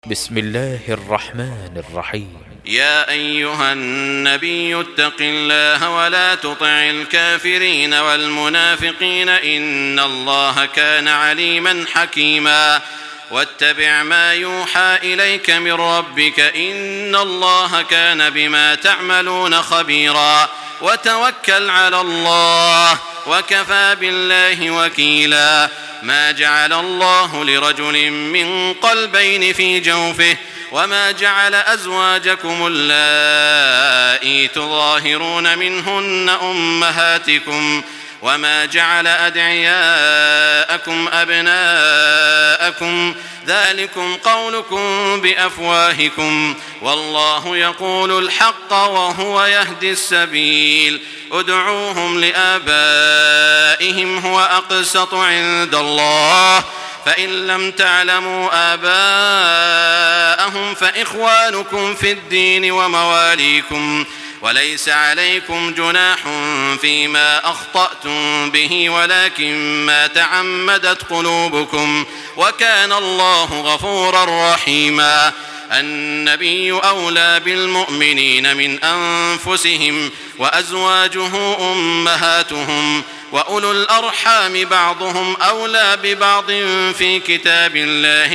بسم الله الرحمن الرحيم. يا أيها النبي اتق الله ولا تطع الكافرين والمنافقين إن الله كان عليما حكيما واتبع ما يوحى إليك من ربك إن الله كان بما تعملون خبيرا وتوكل على الله وكفى بالله وكيلا. ما جعل الله لرجل من قلبين في جوفه وما جعل أزواجكم اللائي تظاهرون منهن أمهاتكم وما جعل أدعياءكم أبناءكم ذلكم قولكم بأفواهكم والله يقول الحق وهو يهدي السبيل. ادعوهم لآبائهم هو أقسط عند الله فإن لم تعلموا آباءهم فإخوانكم في الدين ومواليكم وليس عليكم جناح فيما أخطأتم به ولكن ما تعمدت قلوبكم وكان الله غفورا رحيما. النبي أولى بالمؤمنين من أنفسهم وأزواجه أمهاتهم وأولو الأرحام بعضهم أولى ببعض في كتاب الله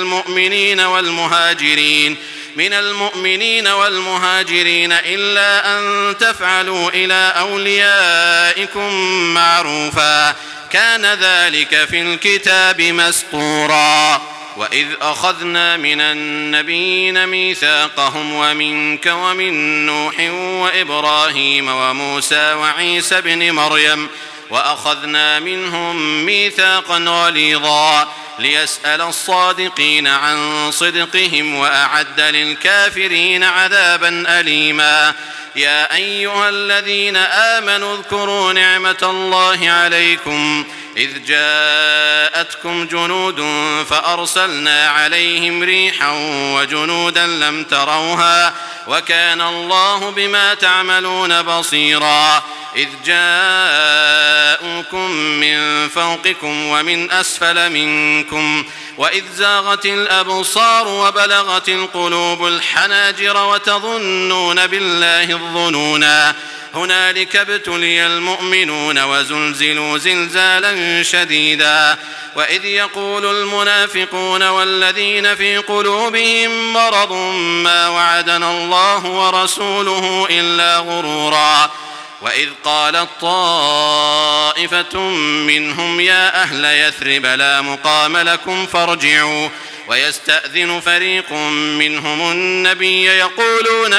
من المؤمنين والمهاجرين إلا أن تفعلوا إلى أوليائكم معروفا كان ذلك في الكتاب مسطورا. وإذ أخذنا من النبيين ميثاقهم ومنك ومن نوح وإبراهيم وموسى وعيسى بن مريم وأخذنا منهم ميثاقا غليظا ليسأل الصادقين عن صدقهم وأعد للكافرين عذابا أليما. يا أيها الذين آمنوا اذكروا نعمة الله عليكم إذ جاءتكم جنود فأرسلنا عليهم ريحا وجنودا لم تروها وكان الله بما تعملون بصيرا. إذ جاءوكم من فوقكم ومن أسفل منكم وإذ زاغت الأبصار وبلغت القلوب الحناجر وتظنون بالله الظنونا هنالك ابتلي المؤمنون وزلزلوا زلزالا شديدا. وإذ يقول المنافقون والذين في قلوبهم مرض ما وعدنا الله ورسوله إلا غرورا. وإذ قالت طائفة منهم يا أهل يثرب لا مقام لكم فارجعوا ويستأذن فريق منهم النبي يقولون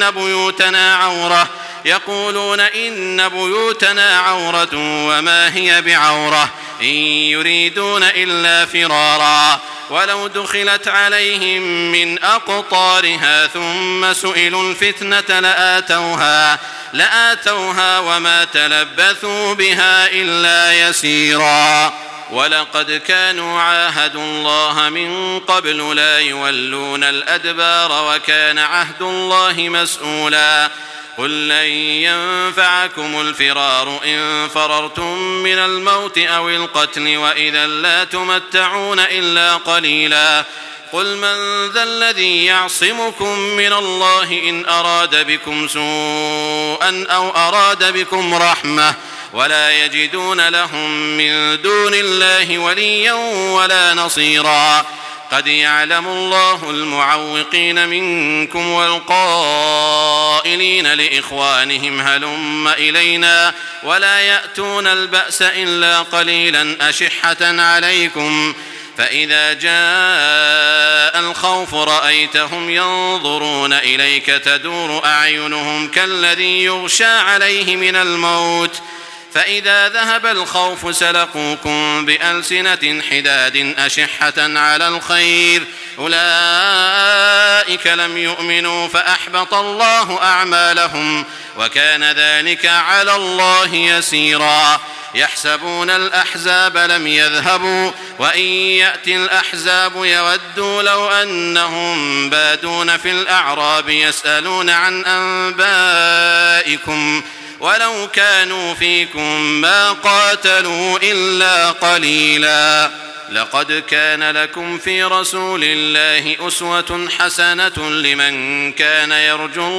إن بيوتنا عورة وما هي بعورة إن يريدون إلا فرارا ولو دخلت عليهم من أقطارها ثم سئلوا الفتنة لآتوها وما تلبثوا بها إلا يسيرا. ولقد كانوا عاهدوا الله من قبل لا يولون الأدبار وكان عهد الله مسؤولا. قل لن ينفعكم الفرار إن فررتم من الموت أو القتل وإذا لا تمتعون إلا قليلا. قل من ذا الذي يعصمكم من الله إن أراد بكم سوءا أو أراد بكم رحمة ولا يجدون لهم من دون الله وليا ولا نصيرا. قد يعلم الله المعوقين منكم والقائلين لإخوانهم هلم إلينا ولا يأتون البأس إلا قليلا أشحة عليكم فإذا جاء الخوف رأيتهم ينظرون إليك تدور أعينهم كالذي يغشى عليه من الموت فإذا ذهب الخوف سلقوكم بألسنة حداد أشحة على الخير أولئك لم يؤمنوا فأحبط الله أعمالهم وكان ذلك على الله يسيرا. يحسبون الأحزاب لم يذهبوا وإن يأتي الأحزاب يودوا لو أنهم بادون في الأعراب يسألون عن أنبائكم ولو كانوا فيكم ما قاتلوا إلا قليلا. لقد كان لكم في رسول الله أسوة حسنة لمن كان يرجو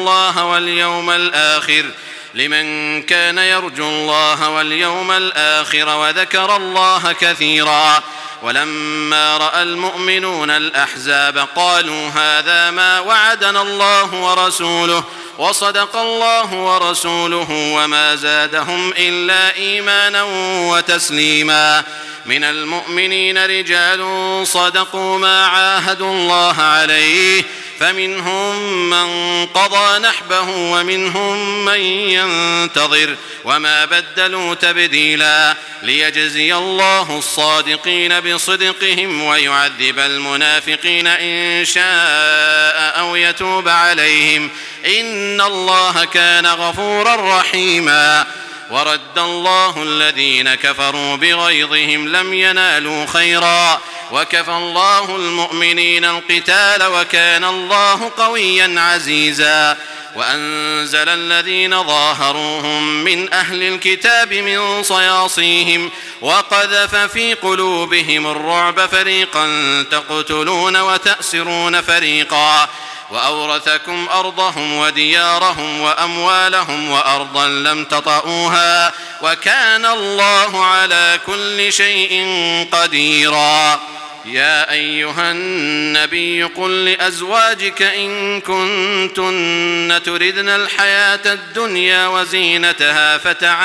الله واليوم الآخر وذكر الله كثيرا. ولما رأى المؤمنون الأحزاب قالوا هذا ما وعدنا الله ورسوله وصدق الله ورسوله وما زادهم إلا إيمانا وتسليما. من المؤمنين رجال صدقوا ما عاهدوا الله عليه فمنهم من قضى نحبه ومنهم من ينتظر وما بدلوا تبديلا، ليجزي الله الصادقين بصدقهم ويعذب المنافقين إن شاء أو يتوب عليهم إن الله كان غفورا رحيما. ورد الله الذين كفروا بغيظهم لم ينالوا خيرا وكفى الله المؤمنين القتال وكان الله قويا عزيزا. وأنزل الذين ظاهروهم من أهل الكتاب من صياصيهم وقذف في قلوبهم الرعب فريقا تقتلون وتأسرون فريقا وأورثكم أرضهم وديارهم وأموالهم وأرضا لم تطئوها وكان الله على كل شيء قديرا. يا أيها النبي قل لأزواجك إن كنتن تردن الحياة الدنيا وزينتها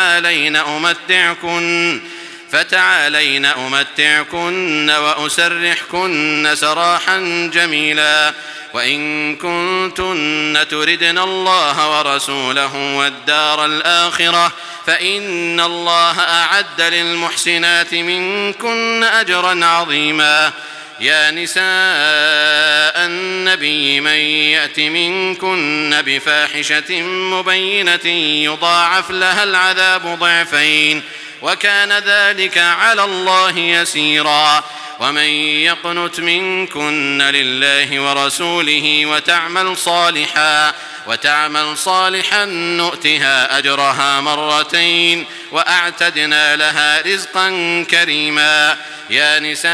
فتعالين أمتعكن وأسرحكن سراحا جميلا. وإن كنتن تردن الله ورسوله والدار الآخرة فإن الله أعد للمحسنات منكن أجرا عظيما. يا نساء النبي من يأت منكن بفاحشة مبينة يضاعف لها العذاب ضعفين وكان ذلك على الله يسيرا. ومن يقنت منكن لله ورسوله وتعمل صالحا نؤتها أجرها مرتين وأعتدنا لها رزقا كريما. يا نساء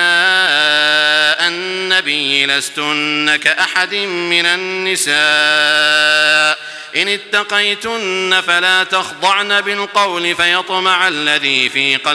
النبي لستن كأحد من النساء إن اتقيتن فلا تخضعن بالقول فيطمع الذي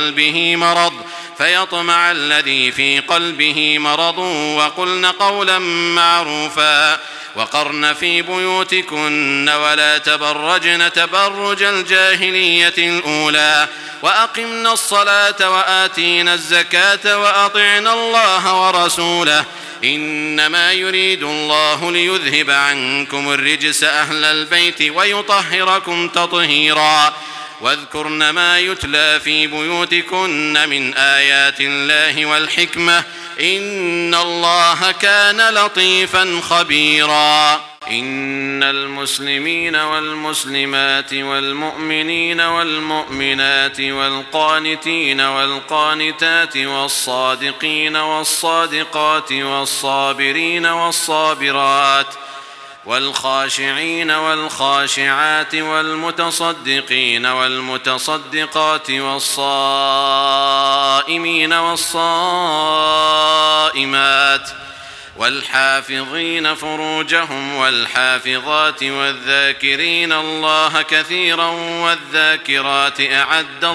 في قلبه مرض وقلن قولا معروفا. وقرن في بيوتكن ولا تبرجن تبرج الجاهلية الأولى وأقمنا الصلاة وآتينا الزكاة وأطعنا الله ورسوله إنما يريد الله ليذهب عنكم الرجس أهل البيت ويطهركم تطهيرا. واذكرن ما يتلى في بيوتكن من آيات الله والحكمة إن الله كان لطيفا خبيرا. إن المسلمين والمسلمات والمؤمنين والمؤمنات والقانتين والقانتات والصادقين والصادقات والصابرين والصابرات والخاشعين والخاشعات والمتصدقين والمتصدقات والصائمين والصائمات والحافظين فروجهم والحافظات والذاكرين الله كثيرا والذاكرات أعد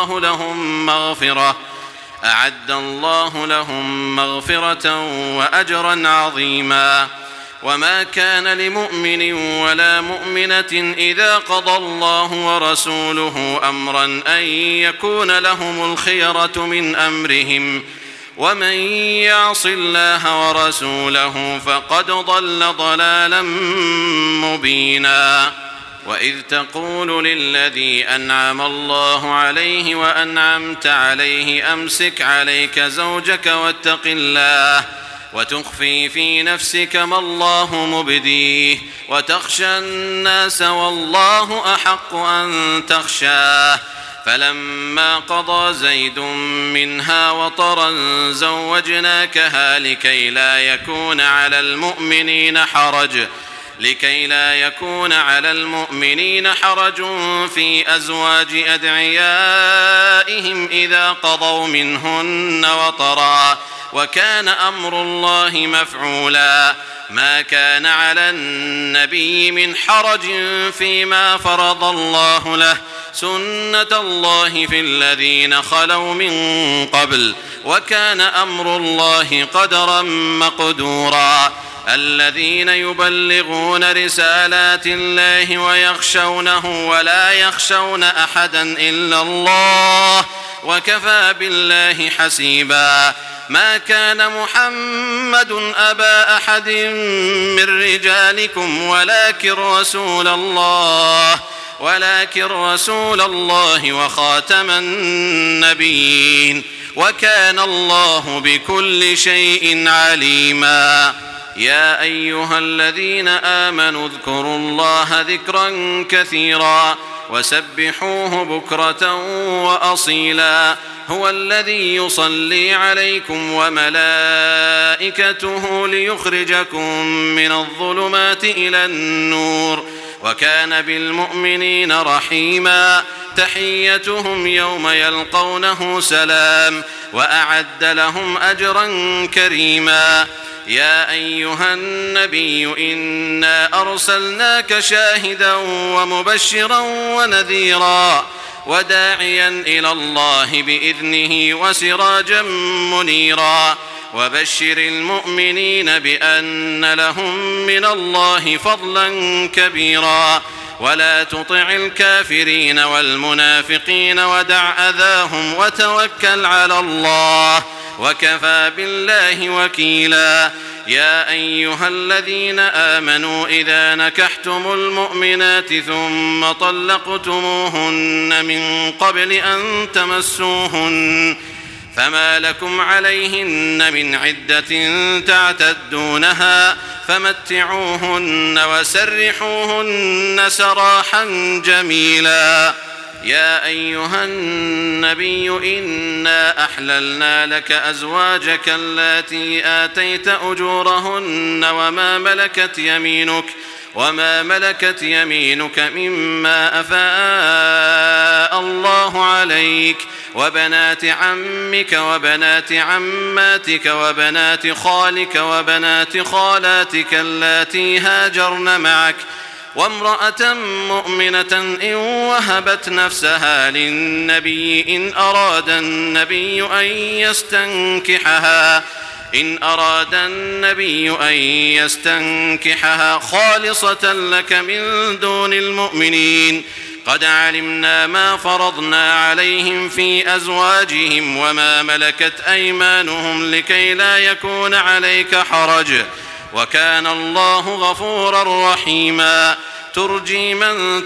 الله لهم مغفرة وأجرا عظيما. وما كان لمؤمن ولا مؤمنة إذا قضى الله ورسوله أمرا أن يكون لهم الخيرة من أمرهم ومن يعص الله ورسوله فقد ضل ضلالا مبينا. وإذ تقول للذي أنعم الله عليه وأنعمت عليه أمسك عليك زوجك واتق الله وتخفي في نفسك ما الله مبديه وتخشى الناس والله أحق أن تخشاه. فلما قضى زيد منها وطرا زوجناكها لكي لا يكون على المؤمنين حرج لكي لا يكون على المؤمنين حرج في أزواج أدعيائهم إذا قضوا منهن وطرا، وكان أمر الله مفعولا. ما كان على النبي من حرج فيما فرض الله له، سنة الله في الذين خلوا من قبل، وكان أمر الله قدرا مقدورا. الذين يبلغون رسالات الله ويخشونه ولا يخشون أحدا إلا الله، وكفى بالله حسيبا. ما كان محمد أبا أحد من رجالكم ولكن رسول الله وخاتم النبيين، وكان الله بكل شيء عليما. يا أيها الذين آمنوا اذكروا الله ذكرا كثيرا وسبحوه بكرة وأصيلا. هو الذي يصلي عليكم وملائكته ليخرجكم من الظلمات إلى النور، وكان بالمؤمنين رحيما. تحيتهم يوم يلقونه سلام، وأعد لهم أجرا كريما. يا أيها النبي إنا أرسلناك شاهدا ومبشرا ونذيرا وداعيا إلى الله بإذنه وسراجا منيرا. وبشر المؤمنين بأن لهم من الله فضلا كبيرا. ولا تطع الكافرين والمنافقين ودع أذاهم وتوكل على الله، وكفى بالله وكيلا. يا أيها الذين آمنوا إذا نكحتم المؤمنات ثم طلقتموهن من قبل أن تمسوهن فما لكم عليهن من عدة تعتدونها فمتعوهن وسرحوهن سراحا جميلا. يا أيها النبي إنا أحللنا لك أزواجك اللاتي آتيت أجورهن وما ملكت يمينك مما أفاء الله عليك، وبنات عمك وبنات عماتك وبنات خالك وبنات خالاتك اللاتي هاجرن معك، وامرأة مؤمنة إن وهبت نفسها للنبي إن أراد النبي أن يستنكحها خالصة لك من دون المؤمنين. قد علمنا ما فرضنا عليهم في أزواجهم وما ملكت أيمانهم لكي لا يكون عليك حرج، وكان الله غفورا رحيما. ترجي من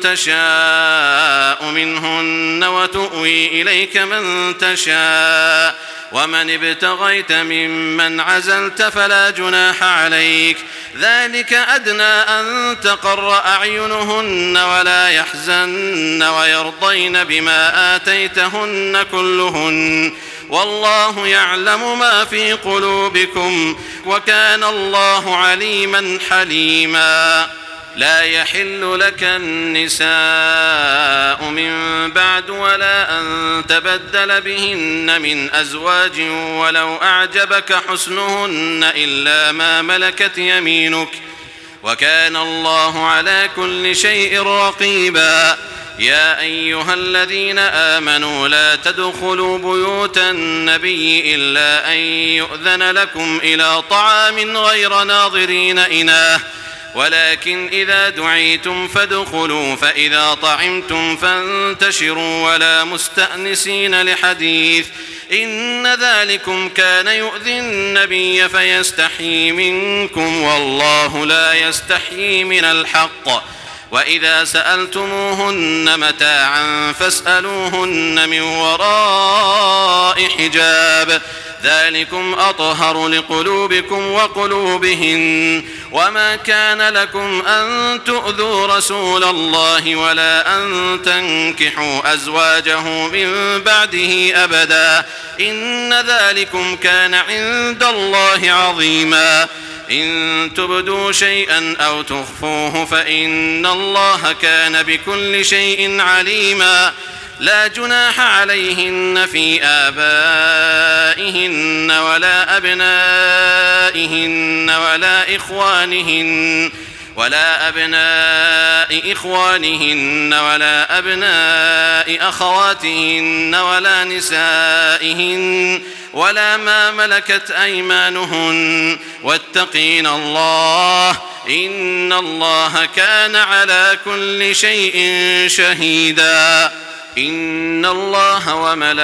تشاء منهن وتؤوي إليك من تشاء، ومن ابتغيت ممن عزلت فلا جناح عليك. ذلك أدنى أن تقر أعينهن ولا يحزن ويرضين بما آتيتهن كلهن، والله يعلم ما في قلوبكم، وكان الله عليما حليما. لا يحل لك النساء من بعد ولا أن تبدل بهن من أزواج ولو أعجبك حسنهن إلا ما ملكت يمينك، وكان الله على كل شيء رقيبا. يا أيها الذين آمنوا لا تدخلوا بيوت النبي إلا أن يؤذن لكم إلى طعام غير ناظرين إناه، ولكن إذا دعيتم فادخلوا، فإذا طعمتم فانتشروا ولا مستأنسين لحديث، إن ذلكم كان يؤذي النبي فيستحيي منكم، والله لا يستحيي من الحق. وإذا سألتموهن متاعا فاسألوهن من وراء حجاب، ذلكم أطهر لقلوبكم وقلوبهن. وما كان لكم أن تؤذوا رسول الله ولا أن تنكحوا أزواجه من بعده أبدا، إن ذلكم كان عند الله عظيما. إن تبدوا شيئا أو تخفوه فإن الله كان بكل شيء عليما لا جناح عليهن في آبائهن ولا أبنائهن ولا أبناء إخوانهن ولا أبناء أخواتهن ولا نسائهن ولا ما ملكت أيمانهن واتقين الله إن الله كان على كل شيء شهيدا إن الله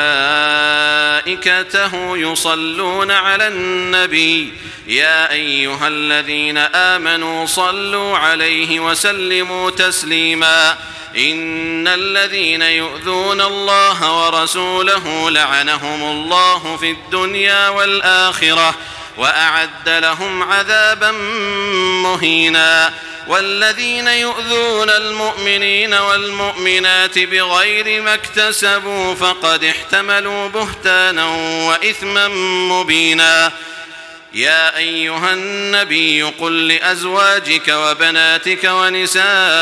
وملائكته يصلون على النبي يا أيها الذين آمنوا صلوا عليه وسلموا تسليما إن الذين يؤذون الله ورسوله لعنهم الله في الدنيا والآخرة وأعد لهم عذابا مهينا والذين يؤذون المؤمنين والمؤمنات بغير ما اكتسبوا فقد احتملوا بهتانا وإثما مبينا يا أيها النبي قل لأزواجك وبناتك ونساء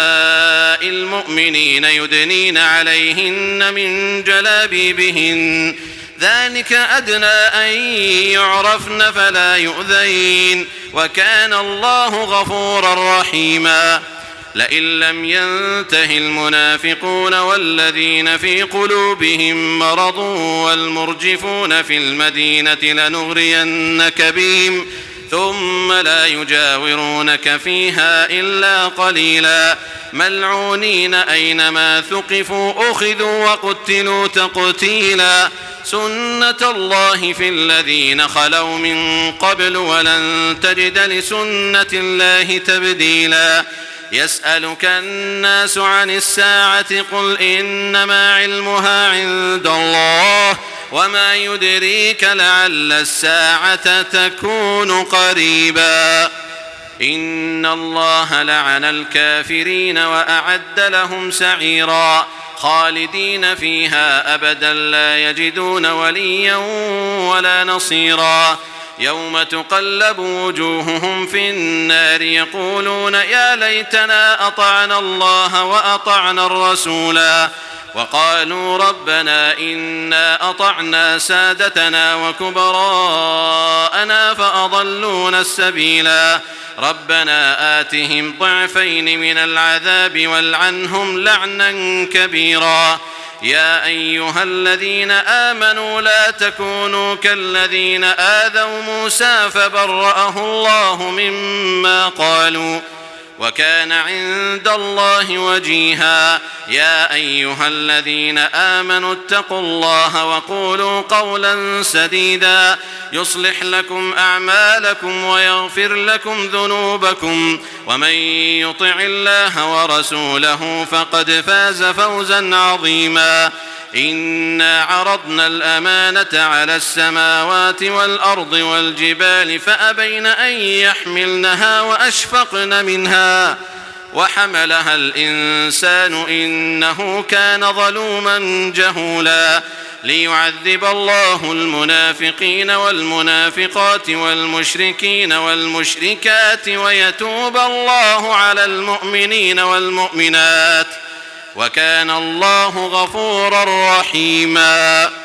المؤمنين يدنين عليهن من جلابيبهن ذلك أدنى أن يعرفن فلا يؤذين وكان الله غفورا رحيما لئن لم ينته المنافقون والذين في قلوبهم مرض والمرجفون في المدينة لنغرينك بهم ثم لا يجاورونك فيها إلا قليلا ملعونين أينما ثقفوا أخذوا وقتلوا تقتيلا سنة الله في الذين خلوا من قبل ولن تجد لسنة الله تبديلا يسألك الناس عن الساعة قل إنما علمها عند الله وما يدريك لعل الساعة تكون قريبا إن الله لعن الكافرين وأعد لهم سعيرا خالدين فيها أبدا لا يجدون وليا ولا نصيرا يوم تقلب وجوههم في النار يقولون يا ليتنا أطعنا الله وأطعنا الرسولا وقالوا ربنا إنا أطعنا سادتنا وكبراءنا فأضلونا السبيلا ربنا آتهم ضعفين من العذاب والعنهم لعنا كبيرا يا أيها الذين آمنوا لا تكونوا كالذين آذوا موسى فبرأه الله مما قالوا وكان عند الله وجيها يا أيها الذين آمنوا اتقوا الله وقولوا قولا سديدا يصلح لكم أعمالكم ويغفر لكم ذنوبكم ومن يطع الله ورسوله فقد فاز فوزا عظيما إنا عرضنا الأمانة على السماوات والأرض والجبال فأبين أن يحملنها وأشفقن منها وحملها الإنسان إنه كان ظلوما جهولا ليعذب الله المنافقين والمنافقات والمشركين والمشركات ويتوب الله على المؤمنين والمؤمنات وكان الله غفورا رحيما